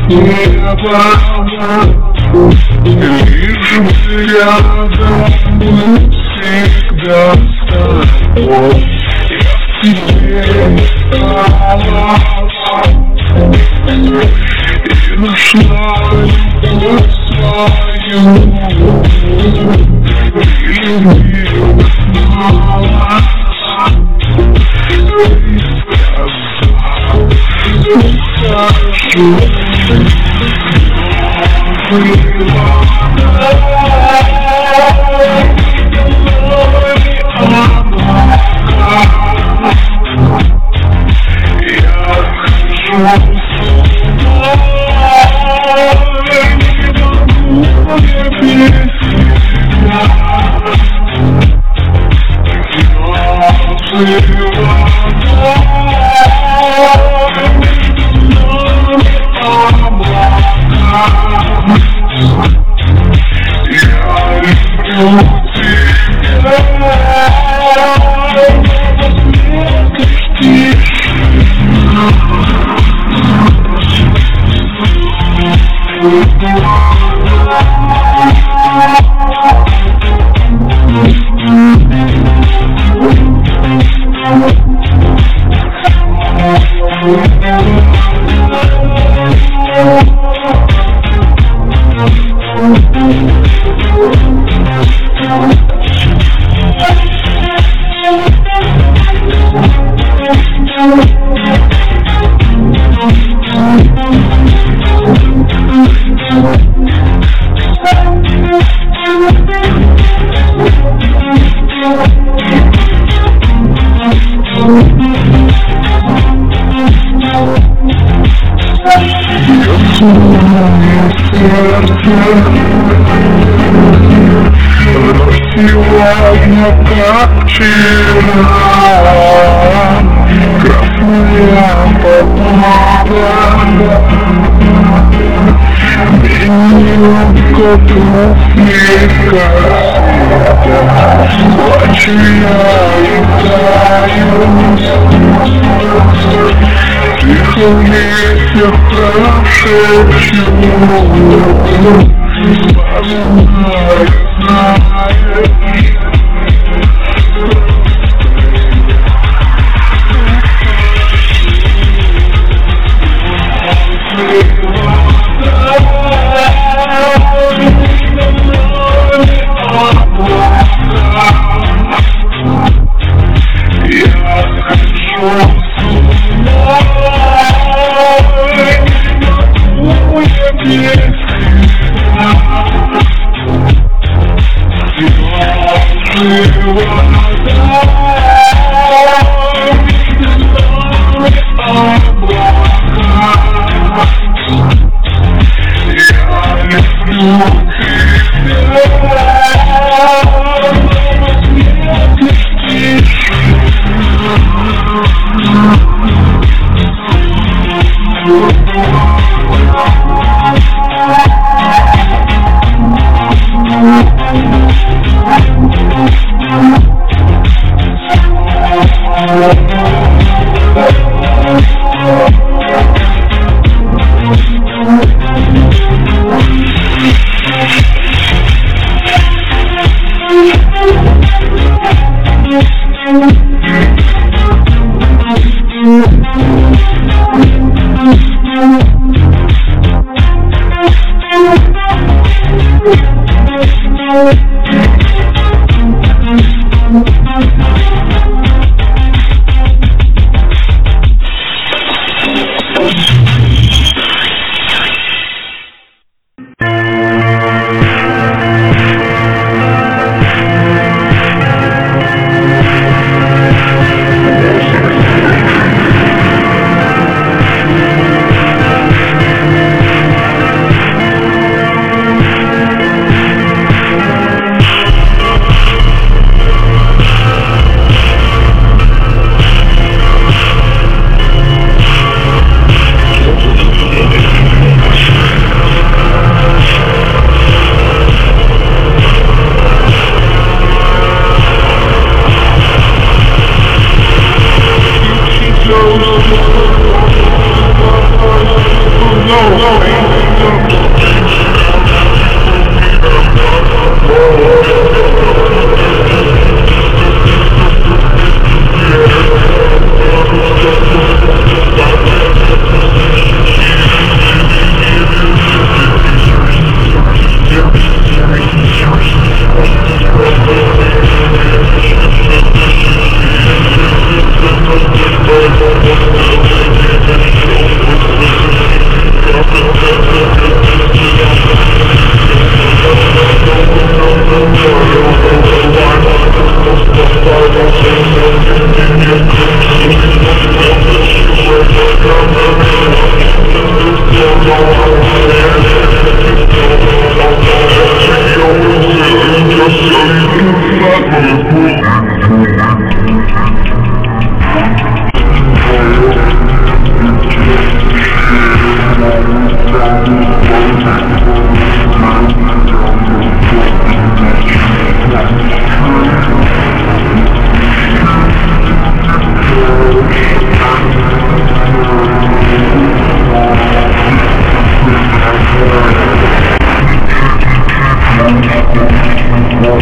небо, лишь взглядом мы всегда с тобой. Я тебе стала и нашла любовь свою, и любила снова. Скажу, сегодня как вчера, красная помада, минутка туфлика, плачу я и таю, тихо в ветер прошепчу, вспоминаю, знаешь.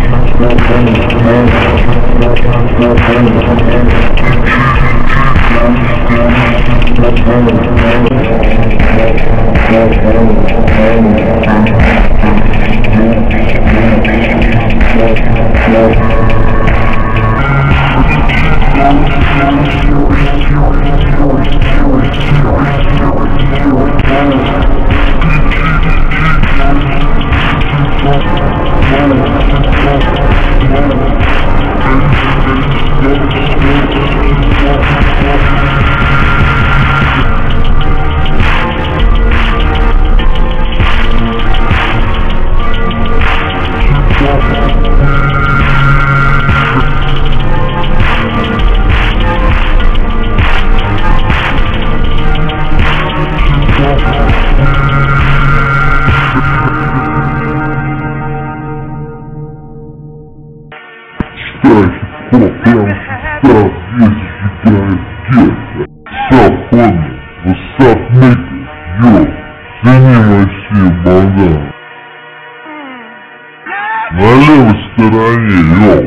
На левой стороне, йоу.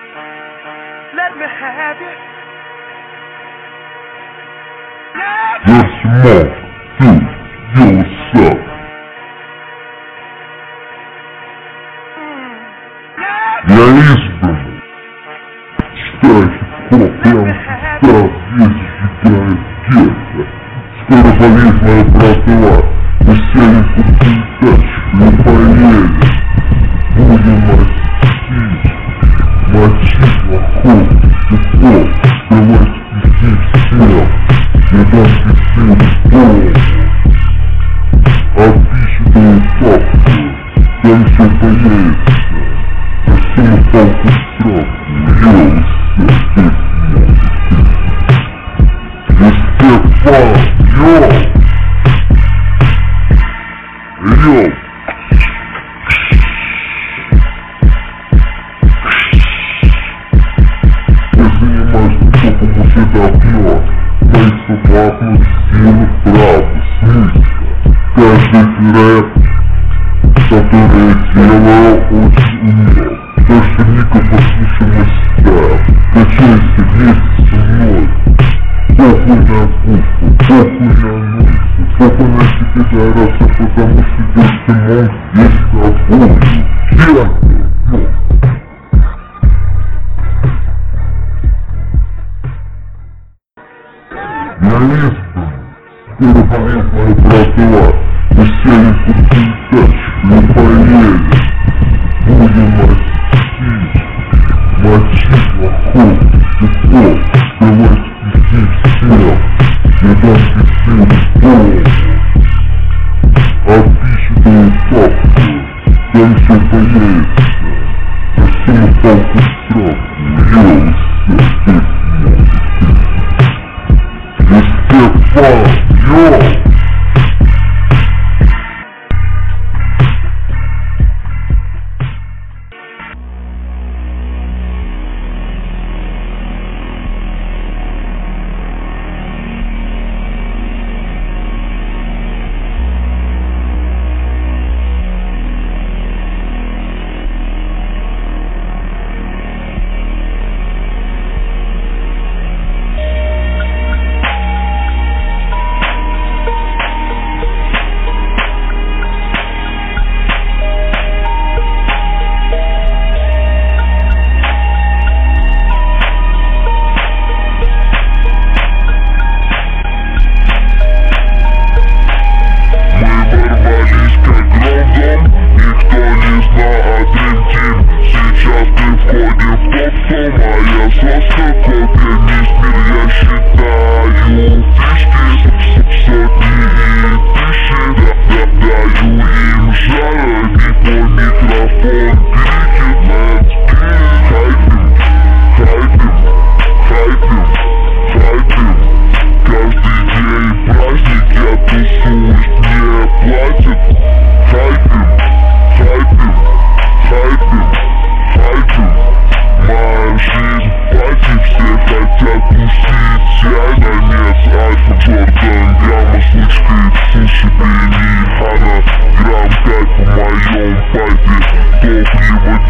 You're smart, dude. Yo, what's up? Я избранный. Читай хип-хоп, прямо с утра весь сжигает гетто. Скоро болеет моя братва. Мы сядем в крутую тачку и поедем. Будем мочить вокруг хип-хоп. Давай спустить всем. Я дам тебе пол. Описываю факты. Там все появится. Засуну палку в травку. Стефан, йоу! Йоу! Я занимаюсь высокому светофора. Мои собакнут силы правды, смысла. Каждый рэп, который я делаю, очень умел. Так что, Ника, послушай мой стайл. Качайся вместе со мной. Похуй на пушку, похуй на ночь. Похуй на тебе пидораса, потому что Дельтимон есть тобою. Я избранный. Скоро болеет моя братва. Мы сядем в крутую тачку и поедем. Будем мочить вокруг хип-хоп. Давай спустить всем. Я дам тебе пол. Описываю факты. Там все появится. Засуну палку в травку. Стефан, йоу! Суши, блин, Хана, грамм 5 в моем пальце. Топливо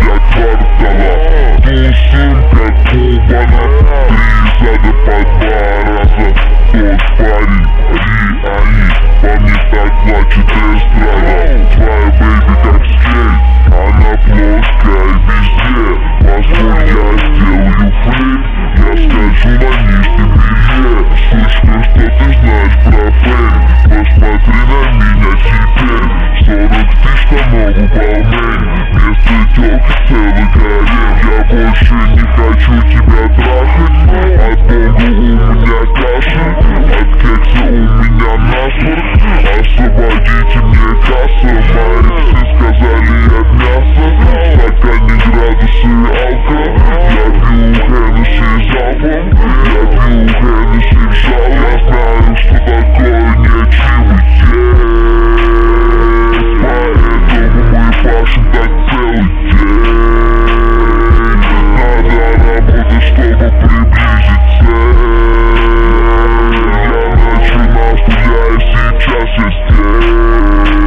ебана. 3 зада по 2 раза. Тот парень и они. По мне так плачет эстрада. Твоя бэйби как скейт, она плоская везде. Позволь, я сделаю флип, я скажу на нижнем белье. Сучка, что ты знаешь про фейм? Посмотри на меня теперь. 40 тысяч на новую балмень. Вместо тёлки целый гарем. Я больше не хочу тебя трахать. От бога у меня кашель, от кекса у меня насморк. Освободите мне кассу, мои псы сказали от мяса. В стакане градусы алка. Я пью Хеннесси залпом, я пью Хеннесси в жал. Я знаю, что такое нечивый день, поэтому мы пашем так целый день. Надо работать, чтобы приблизить цель. Я начинал, что я и сейчас есть тень.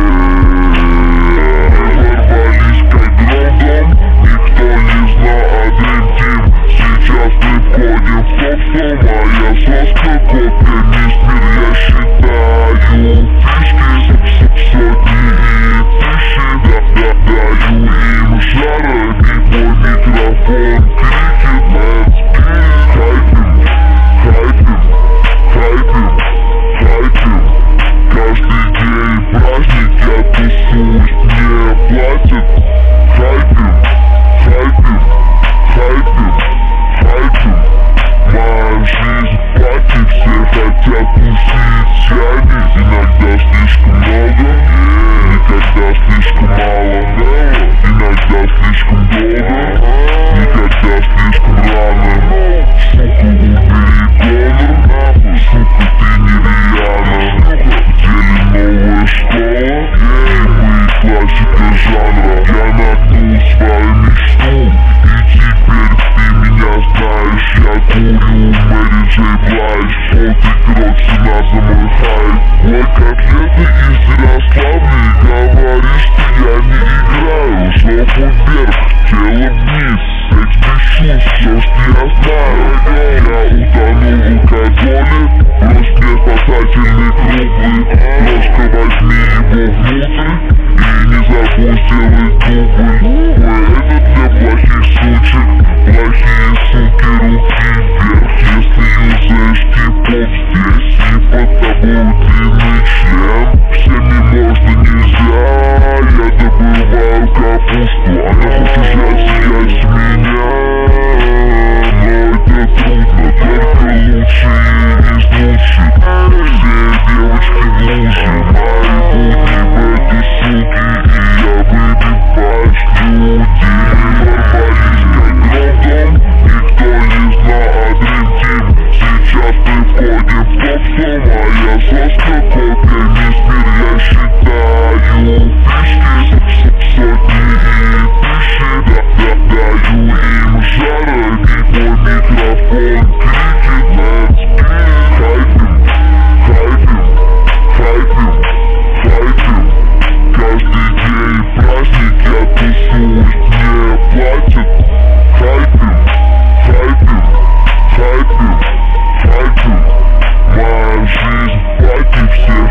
Мы ворвались как гром, никто не знал о Dream Team. Сейчас мы входим в топ-100, моя соска, копия мисс мир. Я считаю фишки, сотни и тысячи. Даю им жара, мой микрофон кричит. Let's get хайпим, хайпим, хайпим, хайпим. Каждый день праздник, я тусуюсь, мне платят. Хайпим, хайпим, хайпим, хайпим. Моя жизнь в пати, все хотят тусить сяни. Иногда слишком много, никогда слишком мало. Иногда слишком долго, никогда слишком рано. Сука, убери Конор, сука, ты не Риhanna. В деле новая школа, и мы классика жанра. Я нагнул свою мечту, и теперь ты меня знаешь. Я курю Мэри Джей Блайдж, фотик Рокси на за мой хайп. Ой, котлеты из Ярославля, говоришь, что я не играю. Жопу вверх, тело вниз, секс без чувств, все, что я знаю. Я утонул в алкоголе, брось мне спасательный круглый. Ложка, возьми его внутрь, и не забудь сделать дубль. Ой, это для плохих сучек, плохие суки, руки вверх. Если юзаешь типов здесь, и под тобой длинный член. Всеми можно нельзя, я добываю капусту. Она хочет жать с меня, но это трудно, только лучшие из лучших. Все девочки в луже, мои будни в этой суке, и я выбиваюсь людей. Ворвались как гром, никто не знал о Dream Team. Сейчас мы входим в топ-100, моя соска, копия мисс мир. Я считаю фишки, сотни и тысячи. Даю им жара, мой микрофон кричит. Let's get хайпим, хайпим, хайпим, хайпим. Каждый день праздник, я тусуюсь, мне платят. Хайпим, хайпим, хайпим, хайпим. Моя жизнь в пати, все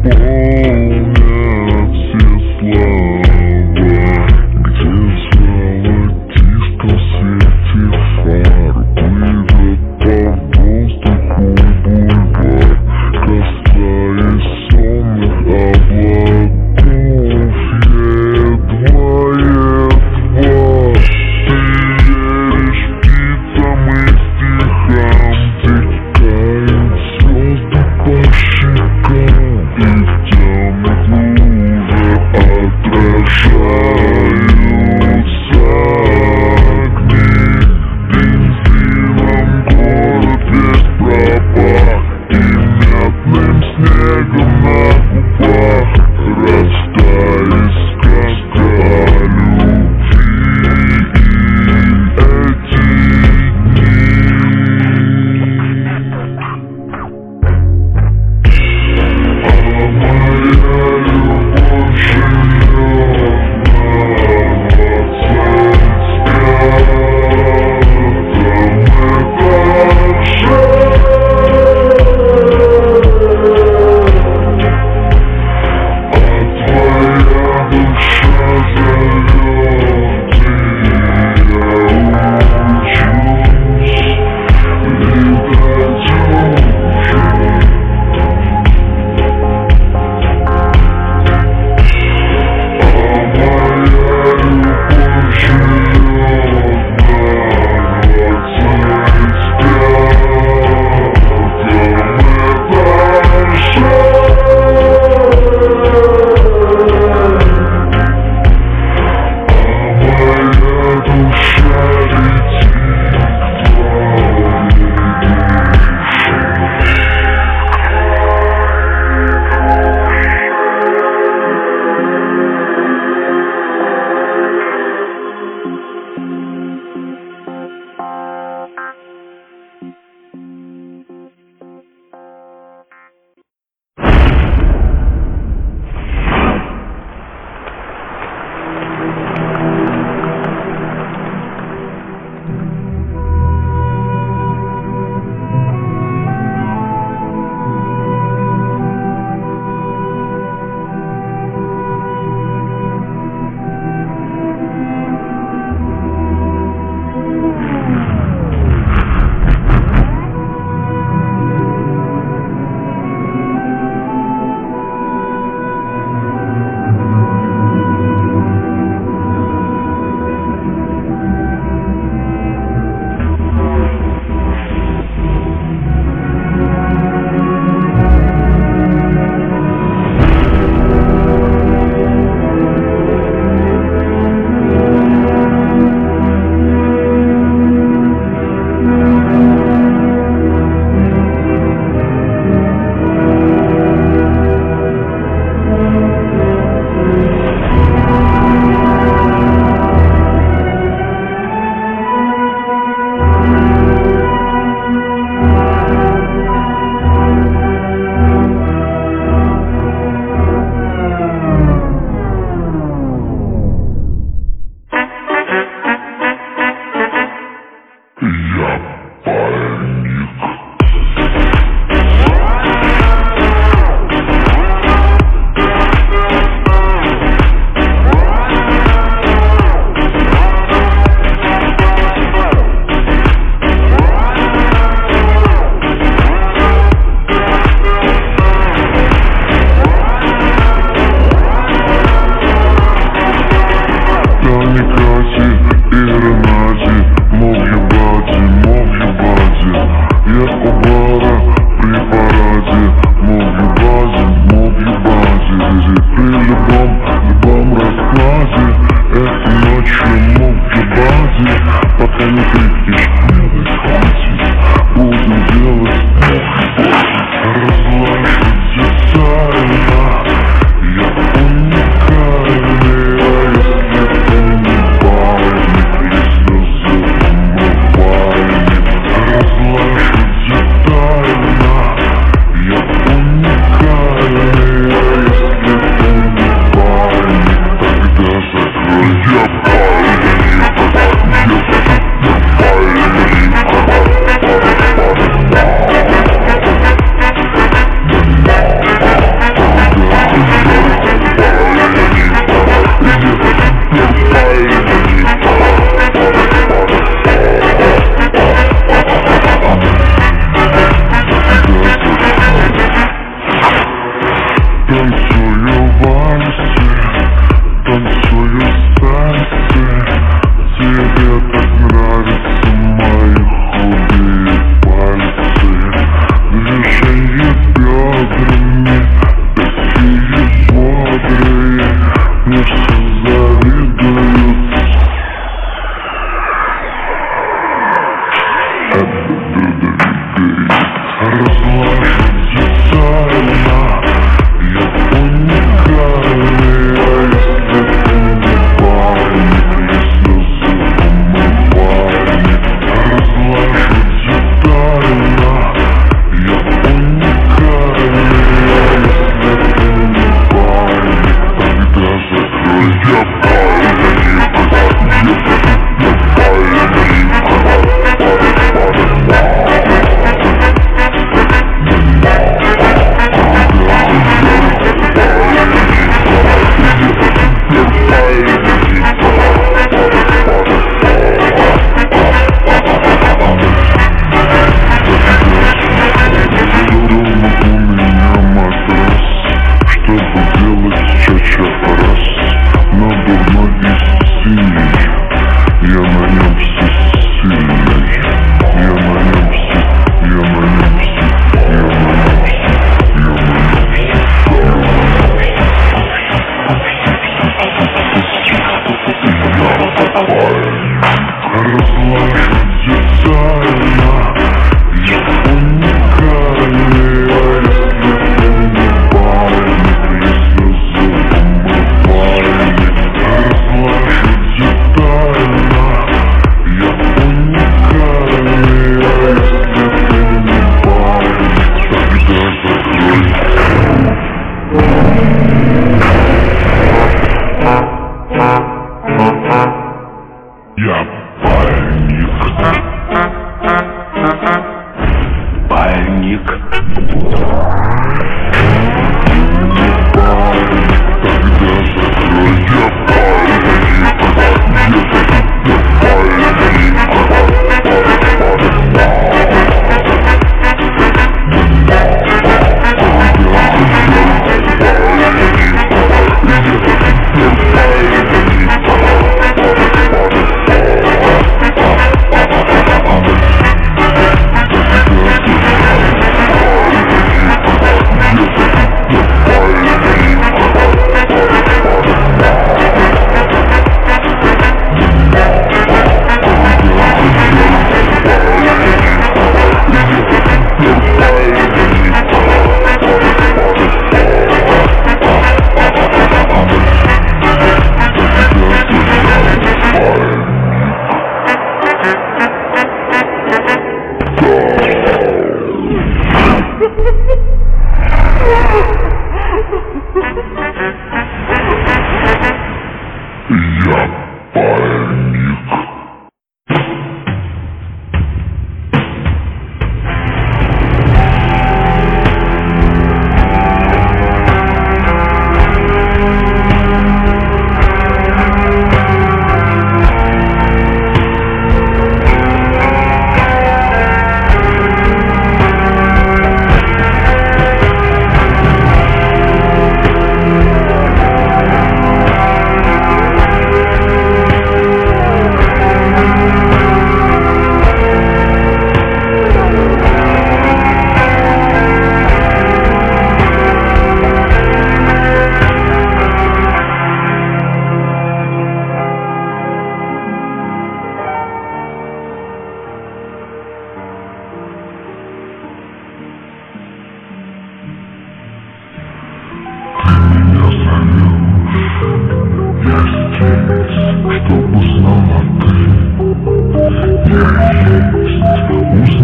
заполнят все слова, где золотистом свете фар плывет по воздуху бульвар, касаясь сонных облаков.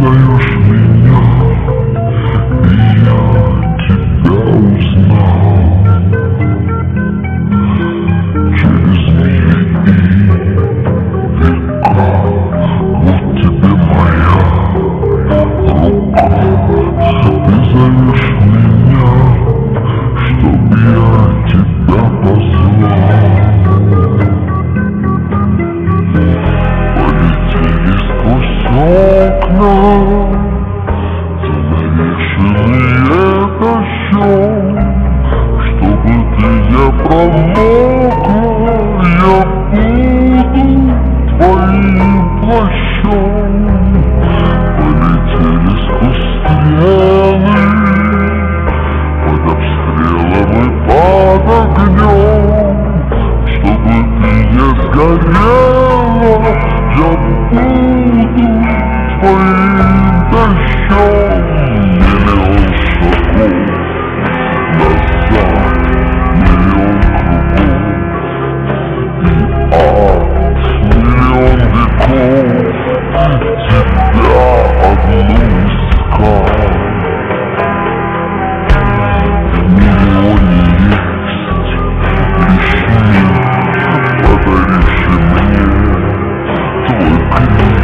узнаешь меня, и я тебя узнал. Через мили и века, вот тебе моя рука. Ты зовешь меня, чтоб я тебя позвал. Полетели сквозь окна занавешенные дождем, чтобы ты не промокла, я буду твоим плащом. Полетели сквозь стены, под обстрелом и под огнем, чтобы ты не сгорела, я буду твоим дождем. Миллион шагов назад, миллион кругов, и ад, миллион веков, тебя одну искал. В миллионе есть лишь миг, подаривший мне твой крик.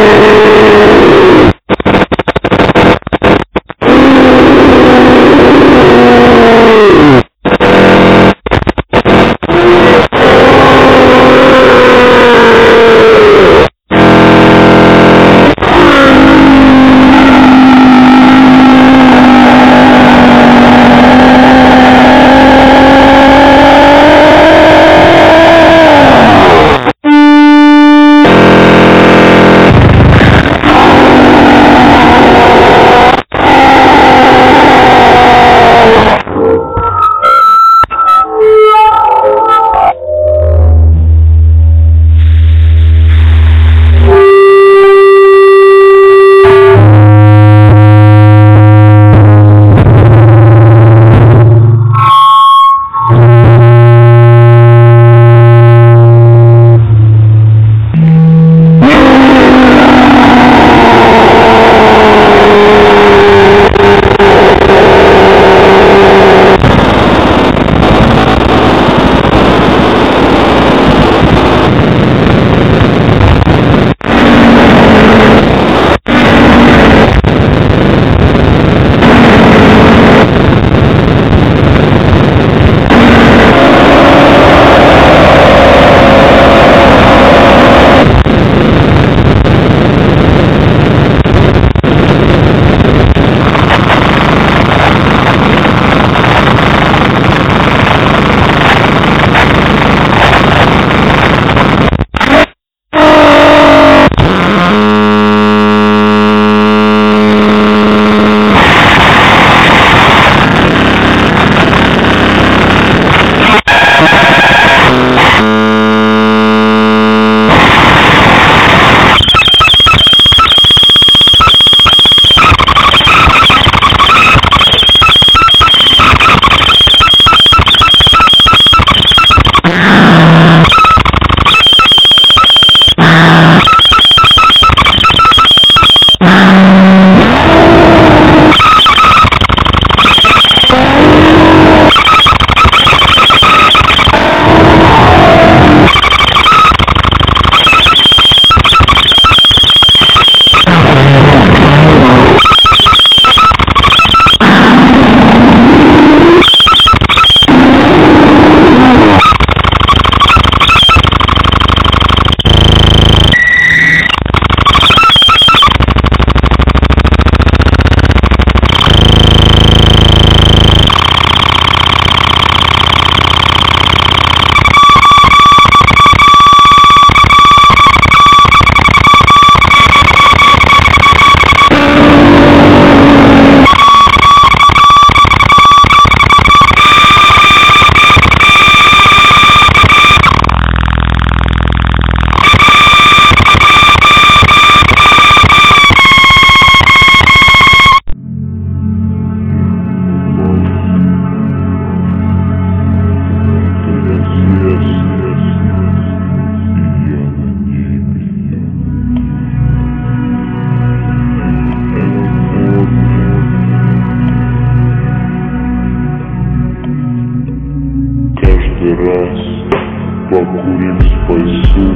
покурим спасу.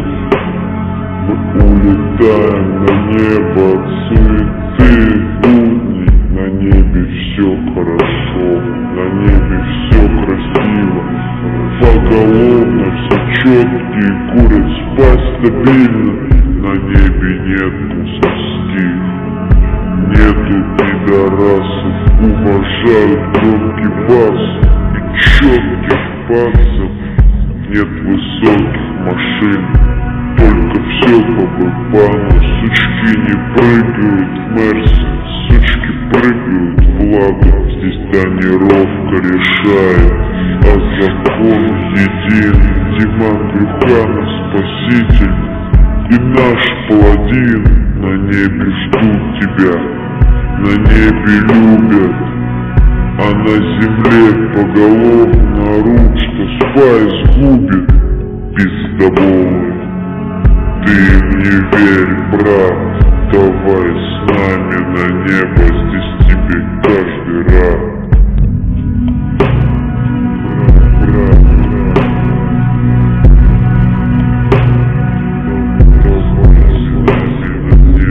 Мы улетаем на небо цветы будни. На небе все хорошо, на небе все красиво. Поголовно все четкие, курят спать стабильно. На небе нет мусорских, нету пидорасов. Уважают громкий бас и четких пальцев. Нет высоких машин, только все по бэпану. Сучки не прыгают в Мерсе, сучки прыгают в Ладу. Здесь тонировка решает, а закон един. Диман Брюханов спаситель и наш паладин. На небе ждут тебя, на небе любят, а на земле поголовно орут, что спайс губит пиздоболы. Ты им не верь, брат, давай с нами на небо, здесь тебе каждый рад. Давай с нами на небо.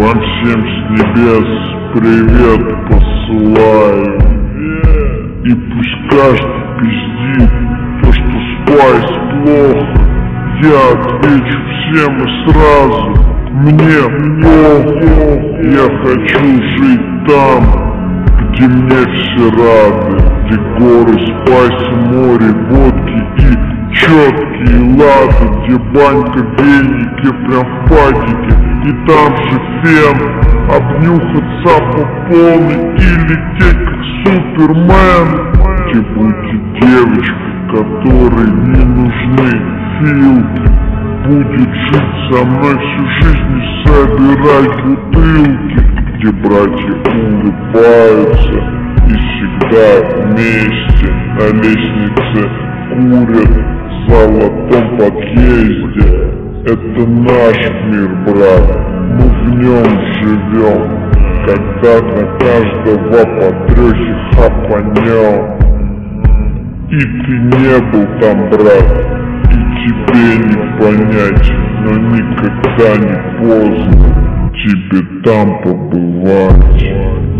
Вам всем с небес привет посылаю. И пусть каждый пиздит то, что спайс плохо. Я отвечу всем и сразу: мне плохо. Я хочу жить там, где мне все рады, где горы, спайсы, море, водки и четкие лады, где банька, веники прям в пакете, и там же фен, обнюхаться по полной и лететь как Супермен, где будет девочка, которой не нужны филки, будет жить со мной всю жизнь и собирать бутылки, где братья улыбаются и всегда вместе на лестнице курят в золотом подъезде. Это наш мир, брат, мы в нем живем. Когда на каждого по трёхе хапанем. И ты не был там, брат, и тебе не понять, но никогда не поздно тебе там побывать.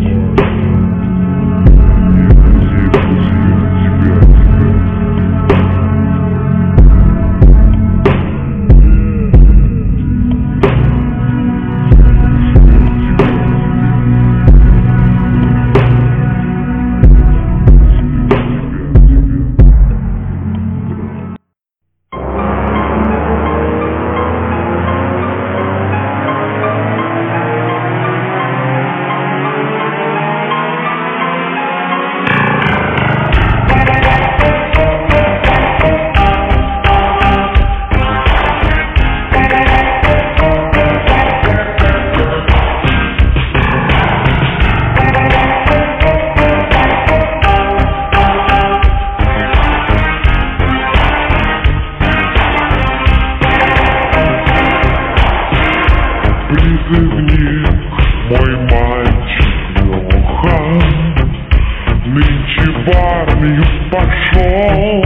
Призывник, мой мальчик Леха, нынче в армию пошел.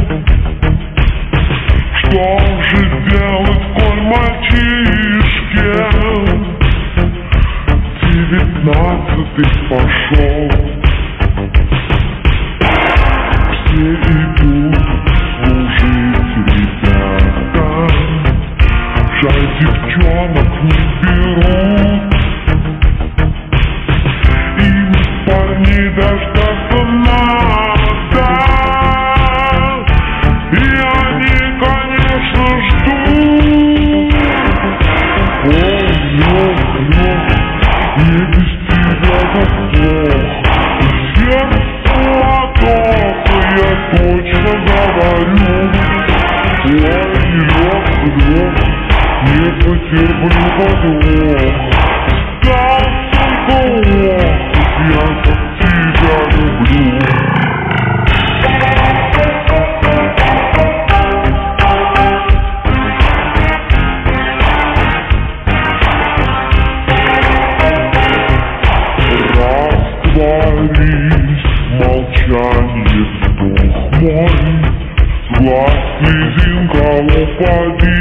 Что же делать, коль мальчишке 19 пошел? Все идут служить, ребята, жаль, девчонок не берут. Им парней дождаться надо, и они, конечно, ждут. Ой, Лёха, не без тебя так плохо, сердце ладоха, я точно говорю. Ой, Лёха, не потерплю подвох, стал только охоть, я как тебя люблю. Растворись в молчании, вздох мой, с глаз слезинка упади.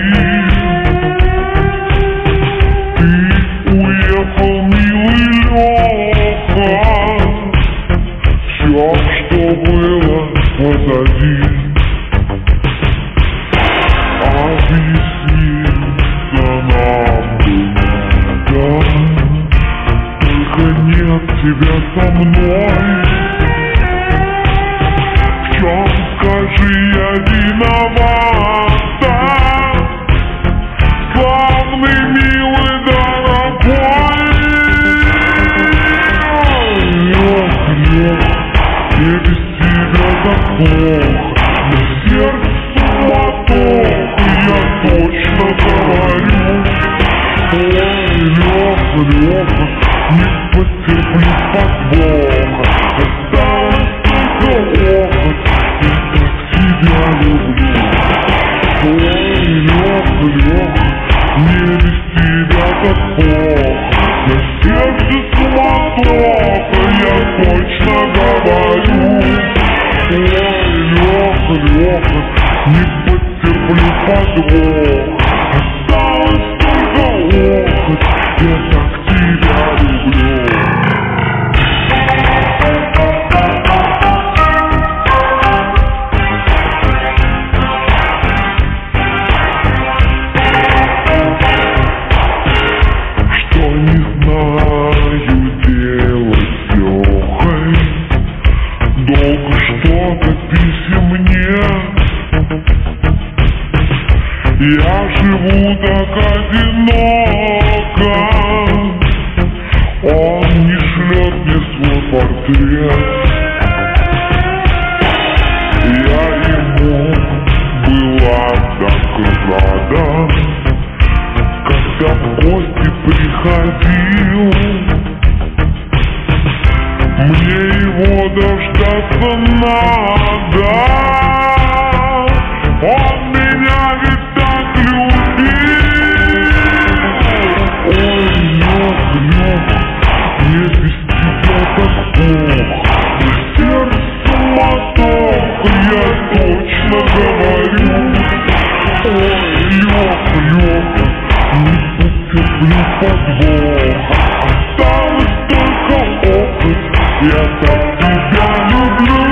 Все, что было позади, объясниться нам было надо, только нет тебя со мной. В чем, скажи, я виновата? Славный, милый, дорогой, мне без тебя так плохо, но сердце мотоха, я точно говорю. Ой, Лёха, не потерплю подвоха, осталось только охоть, я так тебя люблю. Ой, Лёха, мне без тебя так плохо, но сердце суматоха, я точно говорю. Ой, Лёха, не потерплю подвох, осталось только охоть, я так портрет. Я ему была так рада, когда в гости приходил. Мне его дождаться надо, он меня ведь так любил. Ой, Лёх, мне без тебя так плохо, сердце мотох, я точно говорю. Ой, Лёх, не потерплю подвоха, осталось только опыт, я так тебя люблю.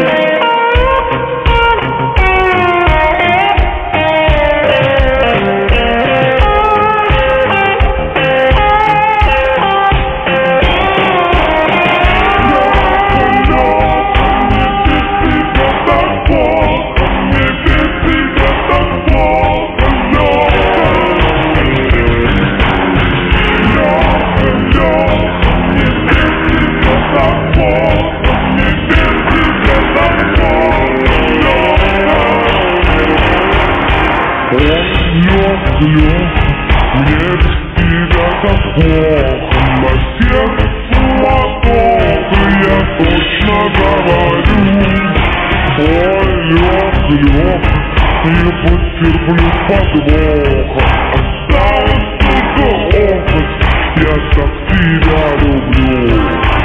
Лёх, мне без тебя так плохо, на сердце мотох, я точно говорю. Ой, Лёх, не потерплю подвоха, осталось только опыт, я так тебя люблю.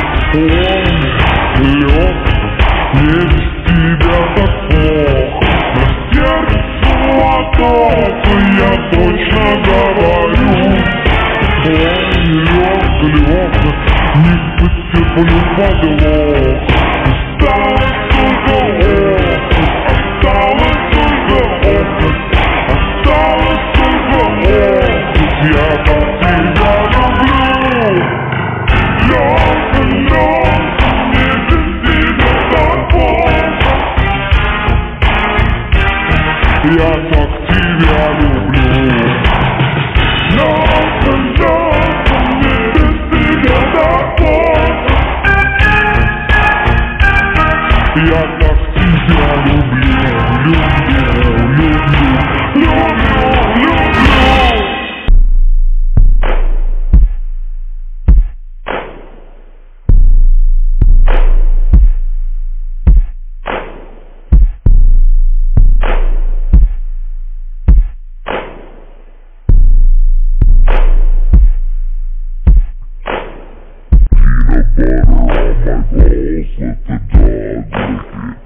Ой, Лёх, мне без тебя так плохо, на сердце мотох, я точно говорю. Ой, Лёх, не потерплю подвоха, осталось только опыт, осталось только опыт, осталось только опыт, я так тебя люблю. Лёх, мне без тебя так плохо, я так тебя люблю. Лёх, мне без тебя так плохо, я так тебя люблю. Peanut butter on my balls, let the dog lick it.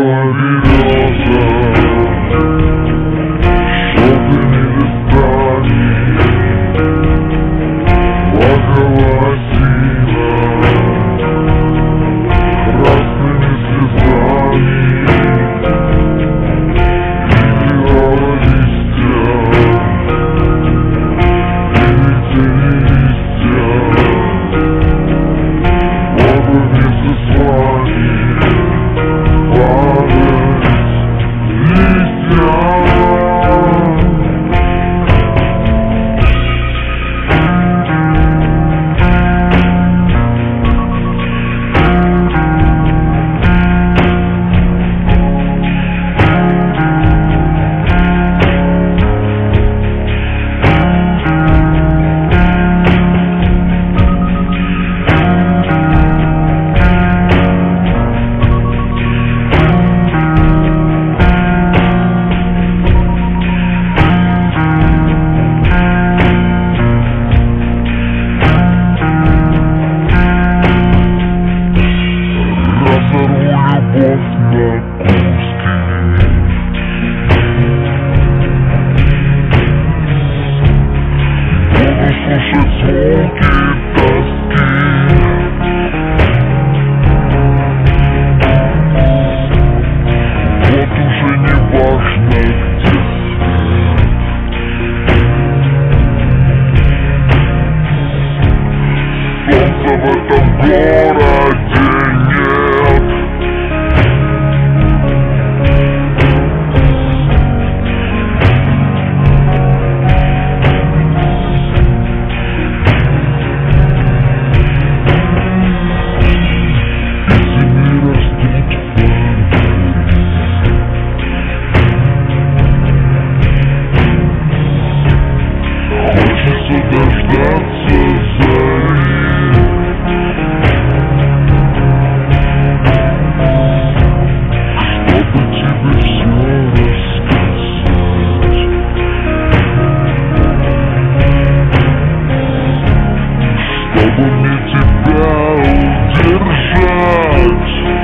береза, желтыми листами плакала осина, красными слезами летела листья, и летели листья, оба вместе с вами падать листья. Слушать звуки тоски, вот уже не важно, где свет. Солнца в этом городе нет. Дождаться зари, чтобы тебе все рассказать, чтобы мне тебя удержать,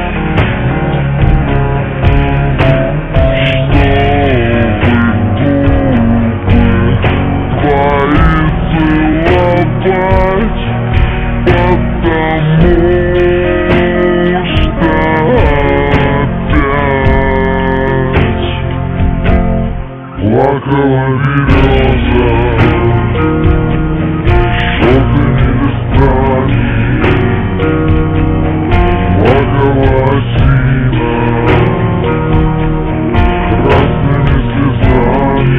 плакала береза, желтыми листами плакала осина, красными слезами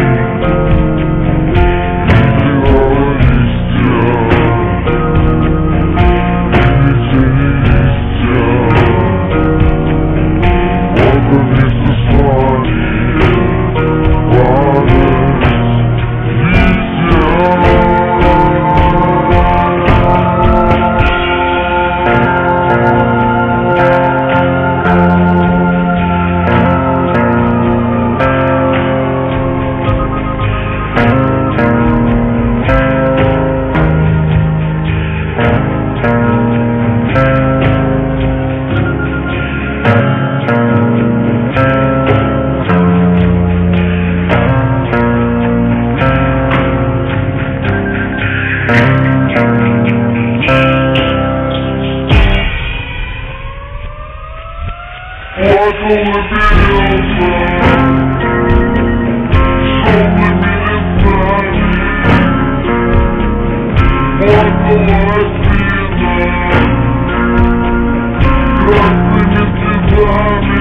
летела листья, и летели листья, оба вместе с вами плакала береза, желтыми листами плакала осина, красными слезами